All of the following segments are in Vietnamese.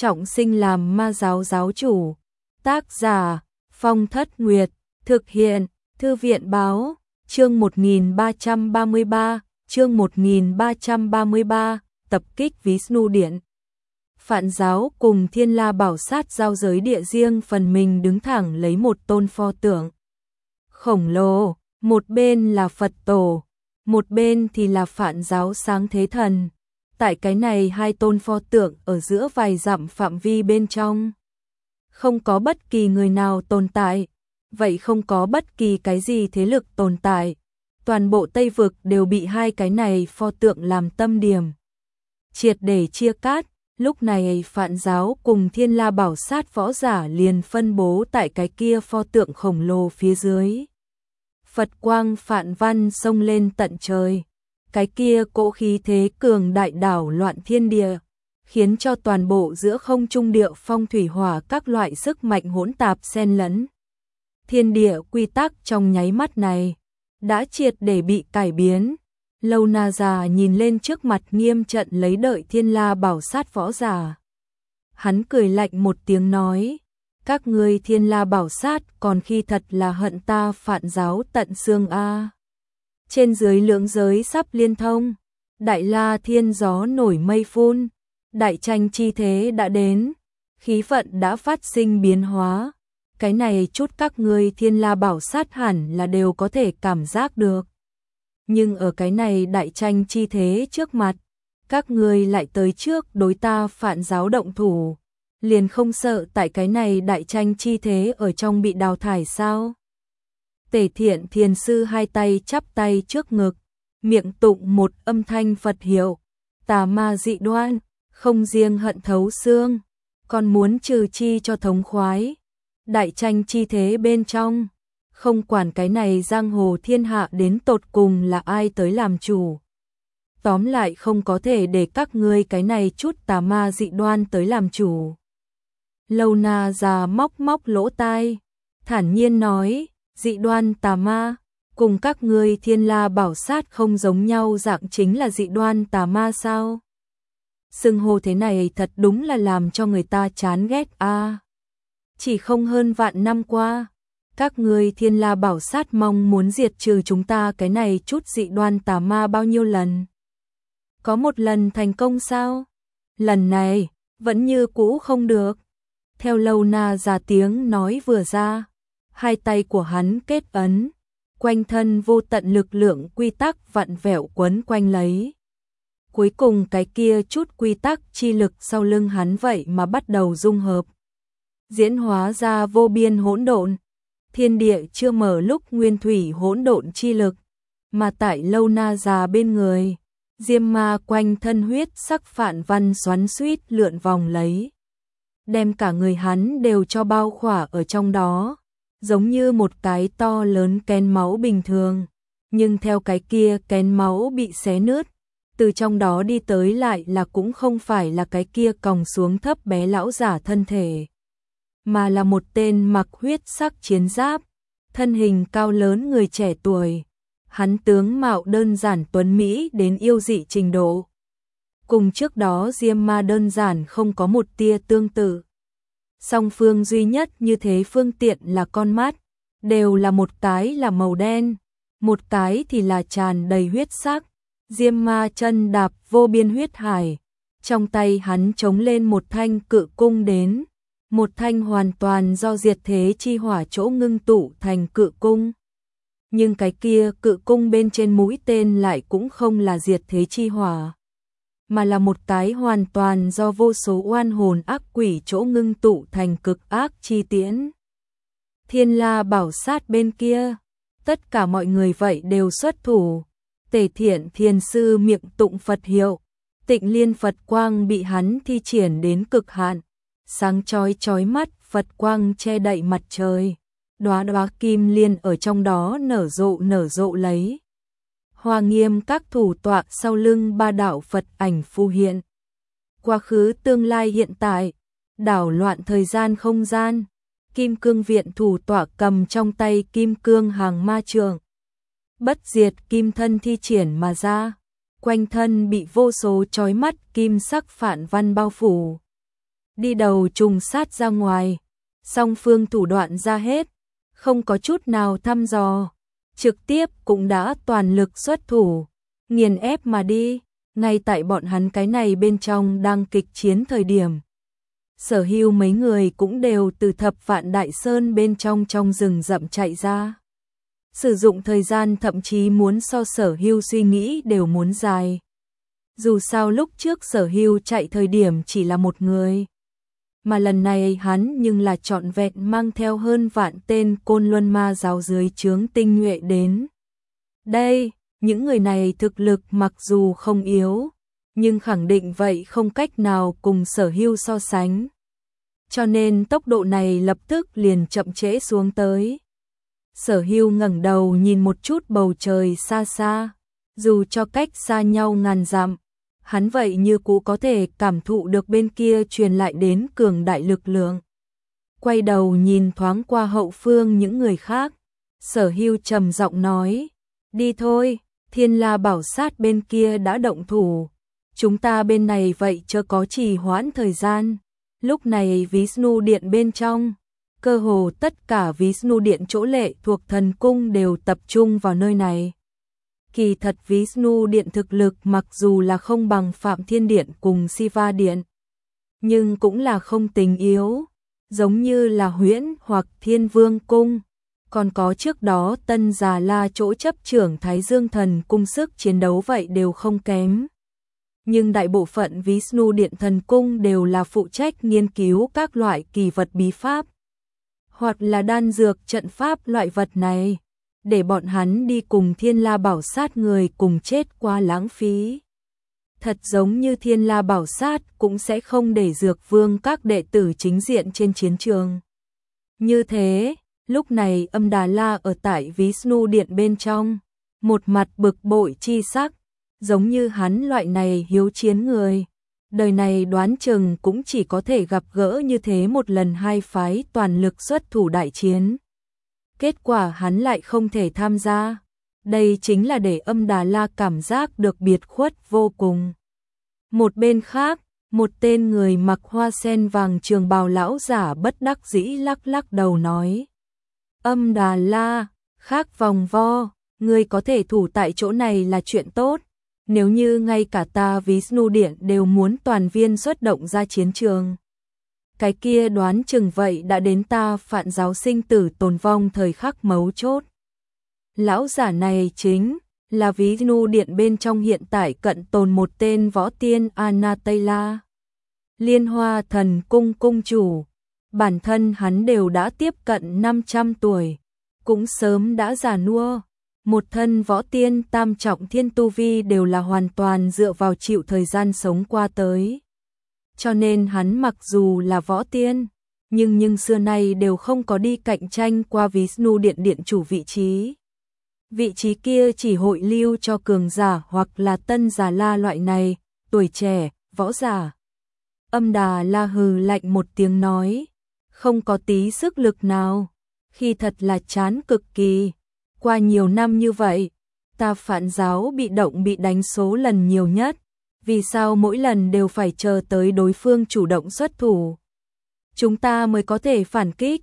trọng sinh làm ma giáo giáo chủ. Tác giả Phong Thất Nguyệt. Thực hiện Thư viện báo. Chương 1333. Chương 1333. Tập kích Vishnu Điện. Phạn giáo cùng Thiên La Bảo Sát giao giới địa riêng phần mình đứng thẳng lấy một tôn pho tượng khổng lồ, một bên là Phật tổ, một bên thì là Phạn giáo Sáng Thế Thần. Tại cái này hai tôn pho tượng ở giữa vài dặm phạm vi bên trong, không có bất kỳ người nào tồn tại, vậy không có bất kỳ cái gì thế lực tồn tại. Toàn bộ Tây Vực đều bị hai cái này pho tượng làm tâm điểm, triệt để chia cắt. Lúc này Phạn giáo cùng Thiên La Bảo Sát võ giả liền phân bố tại cái kia pho tượng khổng lồ phía dưới. Phật quang phạn văn xông lên tận trời, cái kia cỗ khí thế cường đại đảo loạn thiên địa, khiến cho toàn bộ giữa không trung địa phong thủy hỏa các loại sức mạnh hỗn tạp xen lẫn. Thiên địa quy tắc trong nháy mắt này đã triệt để bị cải biến. Lâu Na già nhìn lên trước mặt nghiêm trận lấy đợi Thiên La Bảo Sát võ giả. Hắn cười lạnh một tiếng nói, các ngươi Thiên La Bảo Sát còn khi thật là hận ta Phạn giáo tận xương a. Trên dưới lưỡng giới sắp liên thông, Đại La Thiên gió nổi mây phun, đại tranh chi thế đã đến, khí vận đã phát sinh biến hóa. Cái này chút các ngươi Thiên La Bảo Sát hẳn là đều có thể cảm giác được. Nhưng ở cái này đại tranh chi thế trước mặt, các ngươi lại tới trước đối ta Phạn giáo động thủ, liền không sợ tại cái này đại tranh chi thế ở trong bị đào thải sao? Tề Thiện Thiền sư hai tay chắp tay trước ngực, miệng tụng một âm thanh Phật hiệu, tà ma dị đoan, không riêng hận thấu xương, còn muốn trừ chi cho thống khoái. Đại tranh chi thế bên trong, không quản cái này giang hồ thiên hạ đến tột cùng là ai tới làm chủ. Tóm lại không có thể để các ngươi cái này chút tà ma dị đoan tới làm chủ. Lâu Na già móc móc lỗ tai, thản nhiên nói, dị đoan tà ma, cùng các ngươi Thiên La Bảo Sát không giống nhau dạng chính là dị đoan tà ma sao? Xưng hô thế này thật đúng là làm cho người ta chán ghét a. Chỉ không hơn vạn năm qua, các ngươi Thiên La Bảo Sát mong muốn diệt trừ chúng ta cái này chút dị đoan tà ma bao nhiêu lần? Có một lần thành công sao? Lần này, vẫn như cũ không được. Theo Lâu Na già tiếng nói vừa ra, hai tay của hắn kết ấn, quanh thân vô tận lực lượng quy tắc vặn vẹo quấn quanh lấy. Cuối cùng cái kia chút quy tắc chi lực sau lưng hắn vậy mà bắt đầu dung hợp, diễn hóa ra vô biên hỗn độn. Thiên địa chưa mở lúc nguyên thủy hỗn độn chi lực, mà tại Lâu Na già bên người, diêm ma quanh thân huyết sắc phạn văn xoắn xuýt lượn vòng lấy, đem cả người hắn đều cho bao khỏa ở trong đó, giống như một cái to lớn kén máu bình thường. Nhưng theo cái kia kén máu bị xé nứt, từ trong đó đi tới lại là cũng không phải là cái kia còng xuống thấp bé lão giả thân thể, mà là một tên mặc huyết sắc chiến giáp, thân hình cao lớn người trẻ tuổi. Hắn tướng mạo đơn giản tuấn mỹ đến yêu dị trình độ, cùng trước đó diêm ma đơn giản không có một tia tương tự. Song phương duy nhất như thế phương tiện là con mắt, đều là một cái là màu đen, một cái thì là tràn đầy huyết sắc. Diêm ma chân đạp vô biên huyết hải, trong tay hắn chống lên một thanh cự cung đến, một thanh hoàn toàn do diệt thế chi hỏa chỗ ngưng tụ thành cự cung. Nhưng cái kia cự cung bên trên mũi tên lại cũng không là diệt thế chi hỏa, mà là một cái hoàn toàn do vô số oan hồn ác quỷ chỗ ngưng tụ thành cực ác chi tiễn. Thiên La Bảo Sát bên kia, tất cả mọi người vậy đều xuất thủ. Tề Thiện Thiền sư miệng tụng Phật hiệu, Tịnh Liên Phật quang bị hắn thi triển đến cực hạn, sáng chói chói mắt Phật quang che đậy mặt trời, đóa đóa kim liên ở trong đó nở rộ lấy. Hoa Nghiêm các thủ tọa sau lưng ba đạo Phật ảnh phù hiện. Quá khứ tương lai hiện tại, đảo loạn thời gian không gian, Kim Cương Viện thủ tọa cầm trong tay Kim Cương Hàng Ma Trượng, bất diệt kim thân thi triển mà ra, quanh thân bị vô số chói mắt kim sắc phạn văn bao phủ. đi đầu trùng sát ra ngoài, song phương thủ đoạn ra hết, không có chút nào thăm dò, trực tiếp cũng đã toàn lực xuất thủ, nghiền ép mà đi, ngay tại bọn hắn cái này bên trong đang kịch chiến thời điểm. Sở Hưu mấy người cũng đều từ Thập Vạn Đại Sơn bên trong rừng rậm chạy ra. Sử dụng thời gian thậm chí muốn so Sở Hưu suy nghĩ đều muốn dài. Dù sao lúc trước Sở Hưu chạy thời điểm chỉ là một người, mà lần này hắn nhưng là trọn vẹn mang theo hơn vạn tên Côn Luân Ma giáo dưới trướng tinh nhuệ đến. Đây, những người này thực lực mặc dù không yếu, nhưng khẳng định vậy không cách nào cùng Sở Hưu so sánh. Cho nên tốc độ này lập tức liền chậm trễ xuống tới. Sở Hưu ngẩng đầu nhìn một chút bầu trời xa xa, dù cho cách xa nhau ngàn dặm, hắn vậy như cũ có thể cảm thụ được bên kia truyền lại đến cường đại lực lượng. Quay đầu nhìn thoáng qua hậu phương những người khác, Sở Hưu trầm giọng nói, đi thôi, Thiên La Bảo Sát bên kia đã động thủ, chúng ta bên này vậy chớ có trì hoãn thời gian. Lúc này Vishnu Điện bên trong, cơ hồ tất cả Vishnu Điện chỗ lệ thuộc thần cung đều tập trung vào nơi này. Kỳ thật Vishnu Điện thực lực mặc dù là không bằng Phạm Thiên Điện cùng Siva Điện, nhưng cũng là không tính yếu, giống như là Huyễn hoặc Thiên Vương Cung, còn có trước đó Tân Già La chỗ chấp trưởng Thái Dương Thần Cung sức chiến đấu vậy đều không kém. Nhưng đại bộ phận Vishnu Điện thần cung đều là phụ trách nghiên cứu các loại kỳ vật bí pháp, hoặc là đan dược trận pháp loại vật này, để bọn hắn đi cùng Thiên La Bảo Sát người cùng chết qua lãng phí. Thật giống như Thiên La Bảo Sát cũng sẽ không để Dược Vương các đệ tử chính diện trên chiến trường. Như thế, lúc này Âm Đà La ở tại Vishnu Điện bên trong, một mặt bực bội chi sắc, giống như hắn loại này hiếu chiến người, đời này đoán chừng cũng chỉ có thể gặp gỡ như thế một lần hai phái toàn lực xuất thủ đại chiến. Kết quả hắn lại không thể tham gia, đây chính là để Âm Đà La cảm giác được biệt khuất vô cùng. Một bên khác, một tên người mặc hoa sen vàng trường bào lão giả bất đắc dĩ lắc lắc đầu nói, Âm Đà La, khác vòng vo, ngươi có thể thủ tại chỗ này là chuyện tốt. Nếu như ngay cả ta Vishnu Điện đều muốn toàn viên xuất động ra chiến trường, cái kia đoán chừng vậy đã đến ta Phạn giáo sinh tử tồn vong thời khắc mấu chốt. Lão giả này chính là Vishnu Điện bên trong hiện tại cận tồn một tên võ tiên Anatela, Liên Hoa Thần Cung cung chủ. Bản thân hắn đều đã tiếp cận 500 tuổi, cũng sớm đã già nua. Một thân võ tiên tam trọng thiên tu vi đều là hoàn toàn dựa vào chịu thời gian sống qua tới. Cho nên hắn mặc dù là võ tiên, nhưng xưa nay đều không có đi cạnh tranh qua Vishnu Điện điện chủ vị trí. Vị trí kia chỉ hội lưu cho cường giả hoặc là tân già la loại này, tuổi trẻ, võ giả. Âm Đà La hừ lạnh một tiếng nói, không có tí sức lực nào, khi thật là chán cực kỳ. Qua nhiều năm như vậy, ta Phạn giáo bị động bị đánh số lần nhiều nhất, vì sao mỗi lần đều phải chờ tới đối phương chủ động xuất thủ, chúng ta mới có thể phản kích.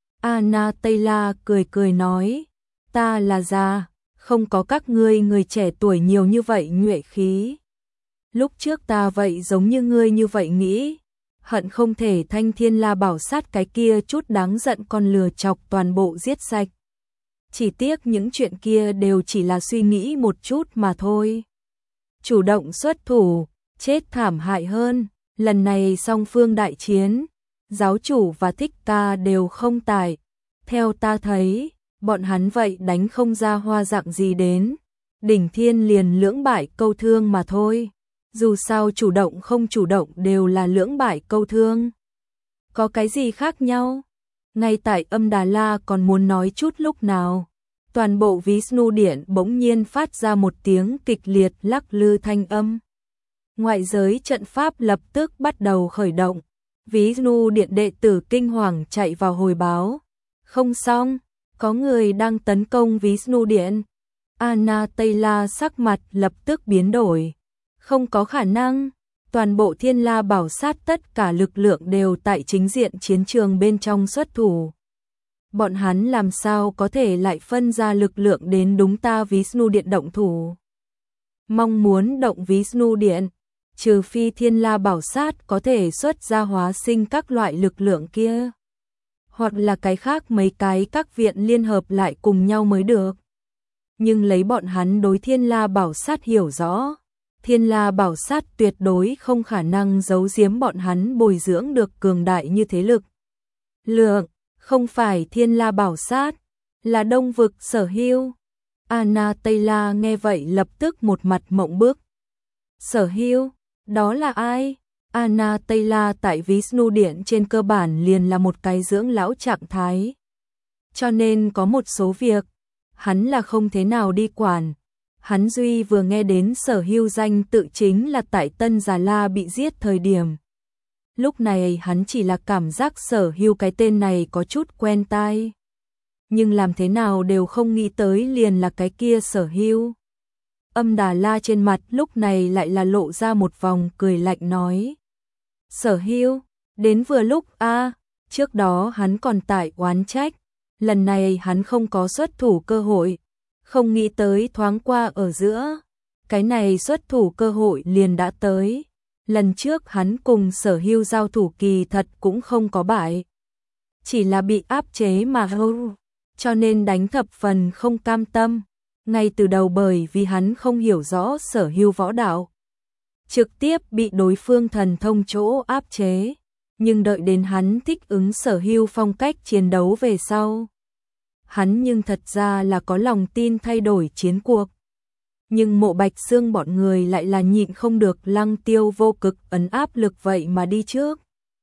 Anatela cười cười nói, ta là già, không có các ngươi người trẻ tuổi nhiều như vậy nhuệ khí. Lúc trước ta vậy giống như ngươi như vậy nghĩ, hận không thể thanh Thiên La Bảo Sát cái kia chút đáng giận con lừa chọc toàn bộ giết sạch. Chỉ tiếc những chuyện kia đều chỉ là suy nghĩ một chút mà thôi. Chủ động xuất thủ, chết thảm hại hơn, lần này song phương đại chiến, giáo chủ và Thích Ca đều không tài. Theo ta thấy, bọn hắn vậy đánh không ra hoa dạng gì đến, đỉnh thiên liền lưỡng bại câu thương mà thôi. Dù sao chủ động không chủ động đều là lưỡng bại câu thương. Có cái gì khác nhau? Ngay tại Âm Đà La còn muốn nói chút lúc nào, toàn bộ Vishnu Điện bỗng nhiên phát ra một tiếng kịch liệt lắc lư thanh âm. Ngoại giới trận pháp lập tức bắt đầu khởi động. Vishnu Điện đệ tử kinh hoàng chạy vào hồi báo. Không xong, có người đang tấn công Vishnu Điện. Anatela sắc mặt lập tức biến đổi. Không có khả năng, Toàn bộ Thiên La Bảo Sát tất cả lực lượng đều tại chính diện chiến trường bên trong xuất thủ. Bọn hắn làm sao có thể lại phân ra lực lượng đến đúng ta Vishnu Điện động thủ. Mong muốn động Vishnu Điện, trừ phi Thiên La Bảo Sát có thể xuất ra hóa sinh các loại lực lượng kia. Hoặc là cái khác mấy cái các viện liên hợp lại cùng nhau mới được. Nhưng lấy bọn hắn đối Thiên La Bảo Sát hiểu rõ, Thiên La Bảo Sát tuyệt đối không khả năng giấu giếm bọn hắn bồi dưỡng được cường đại như thế lực. Lượng, không phải Thiên La Bảo Sát, là Đông Vực Sở Hưu. Anastasia nghe vậy lập tức một mặt mộng bức. Sở Hưu, đó là ai? Anastasia tại Vishnu Điện trên cơ bản liền là một cái dưỡng lão trạng thái. Cho nên có một số việc, hắn là không thế nào đi quản. Hắn duy vừa nghe đến Sở Hưu danh tự chính là tại Tân Già La bị giết thời điểm. Lúc này hắn chỉ là cảm giác Sở Hưu cái tên này có chút quen tai. Nhưng làm thế nào đều không nghĩ tới liền là cái kia Sở Hưu. Âm Đà La trên mặt lúc này lại là lộ ra một vòng cười lạnh nói. Sở Hưu, đến vừa lúc a, trước đó hắn còn tại oán trách. Lần này hắn không có xuất thủ cơ hội. Không nghĩ tới thoáng qua ở giữa. Cái này xuất thủ cơ hội liền đã tới. Lần trước hắn cùng Sở Hưu giao thủ kỳ thật cũng không có bại. Chỉ là bị áp chế mà thôi. Cho nên đánh thập phần không cam tâm. Ngay từ đầu bởi vì hắn không hiểu rõ Sở Hưu võ đạo. Trực tiếp bị đối phương thần thông chỗ áp chế. Nhưng đợi đến hắn thích ứng Sở Hưu phong cách chiến đấu về sau. Hắn nhưng thật ra là có lòng tin thay đổi chiến cuộc. Nhưng Mộ Bạch Xương bọn người lại là nhịn không được Lăng Tiêu vô cực ấn áp lực vậy mà đi trước.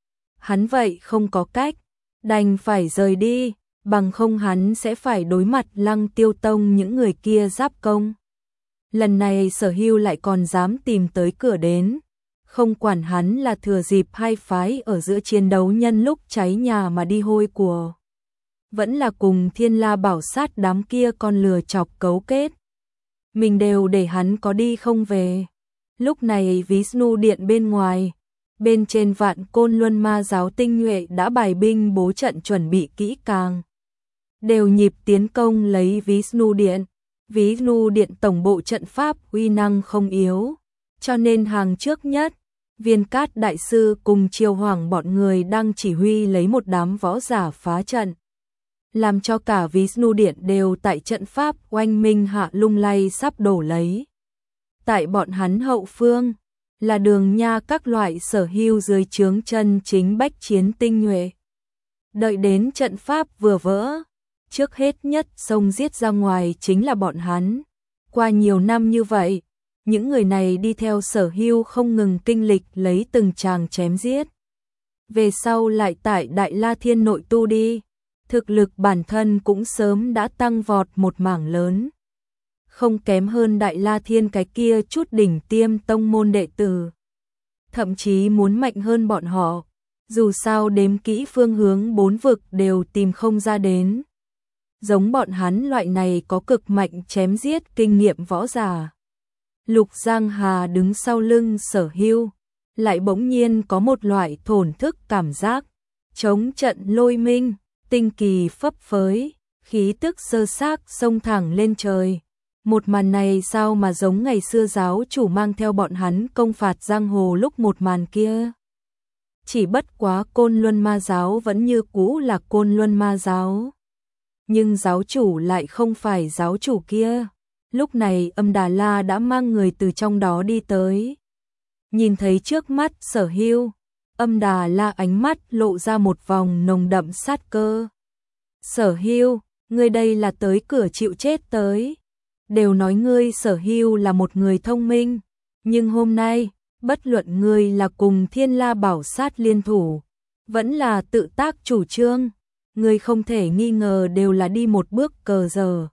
Hắn vậy không có cách, đành phải rời đi, bằng không hắn sẽ phải đối mặt Lăng Tiêu Tông những người kia giáp công. Lần này Sở Hưu lại còn dám tìm tới cửa đến, không quản hắn là thừa dịp hai phái ở giữa chiến đấu nhân lúc cháy nhà mà đi hôi của. Vẫn là cùng Thiên La Bảo Sát đám kia con lừa chọc cấu kết. Mình đều để hắn có đi không về. Lúc này Vishnu Điện bên ngoài, bên trên Vạn Côn Luân Ma giáo tinh nhuệ đã bài binh bố trận chuẩn bị kỹ càng. Đều nhịp tiến công lấy Vishnu Điện. Vishnu Điện tổng bộ trận pháp uy năng không yếu, cho nên hàng trước nhất, Viên Cát Đại Sư cùng Triều Hoàng bọn người đang chỉ huy lấy một đám võ giả phá trận. Làm cho cả Vishnu Điện đều tại trận pháp oanh minh hạ lung lay sắp đổ lấy. Tại bọn hắn hậu phương, là Đường Nha các loại Sở Hưu dưới trướng chân chính bách chiến tinh nhuệ. Đợi đến trận pháp vừa vỡ, trước hết nhất xông giết ra ngoài chính là bọn hắn. Qua nhiều năm như vậy, những người này đi theo Sở Hưu không ngừng kinh lịch lấy từng tràng chém giết. Về sau lại tại Đại La Thiên nội tu đi. Thực lực bản thân cũng sớm đã tăng vọt một mảng lớn. Không kém hơn Đại La Thiên cái kia chút đỉnh tiêm tông môn đệ tử. Thậm chí muốn mạnh hơn bọn họ. Dù sao đếm kỹ phương hướng bốn vực đều tìm không ra đến. Giống bọn hắn loại này có cực mạnh chém giết kinh nghiệm võ giả. Lục Giang Hà đứng sau lưng Sở Hưu. Lại bỗng nhiên có một loại thổn thức cảm giác. Chống trận lôi minh. Tinh kỳ phấp phới, khí tức sơ xác xông thẳng lên trời. Một màn này sao mà giống ngày xưa giáo chủ mang theo bọn hắn công phạt giang hồ lúc một màn kia. Chỉ bất quá Côn Luân Ma giáo vẫn như cũ là Côn Luân Ma giáo. Nhưng giáo chủ lại không phải giáo chủ kia. Lúc này Âm Đà La đã mang người từ trong đó đi tới. Nhìn thấy trước mắt Sở Hưu. Âm Đà La ánh mắt lộ ra một vòng nồng đậm sát cơ. Sở Hưu, ngươi đây là tới cửa chịu chết tới. Đều nói ngươi Sở Hưu là một người thông minh. Nhưng hôm nay, bất luận ngươi là cùng Thiên La Bảo Sát liên thủ, vẫn là tự tác chủ trương. Ngươi không thể nghi ngờ đều là đi một bước cờ giờ.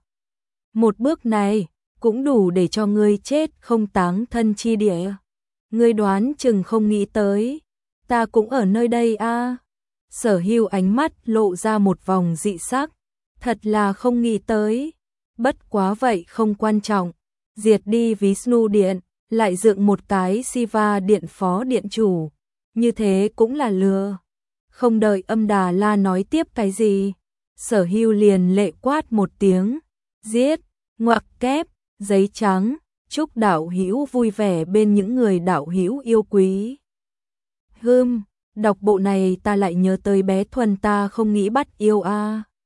Một bước này, cũng đủ để cho ngươi chết không táng thân chi địa. Ngươi đoán chừng không nghĩ tới. Ta cũng ở nơi đây a. Sở Hưu ánh mắt lộ ra một vòng dị sắc, thật là không nghĩ tới. Bất quá vậy không quan trọng, diệt đi Vishnu Điện, lại dựng một cái Siva điện phó điện chủ, như thế cũng là lừa. Không đợi Âm Đà La nói tiếp cái gì, Sở Hưu liền lệ quát một tiếng, giết, ngoặc kép, giấy trắng, chúc đạo hữu vui vẻ bên những người đạo hữu yêu quý. Đọc bộ này ta lại nhớ tới bé Thuần ta không nghĩ bắt yêu a.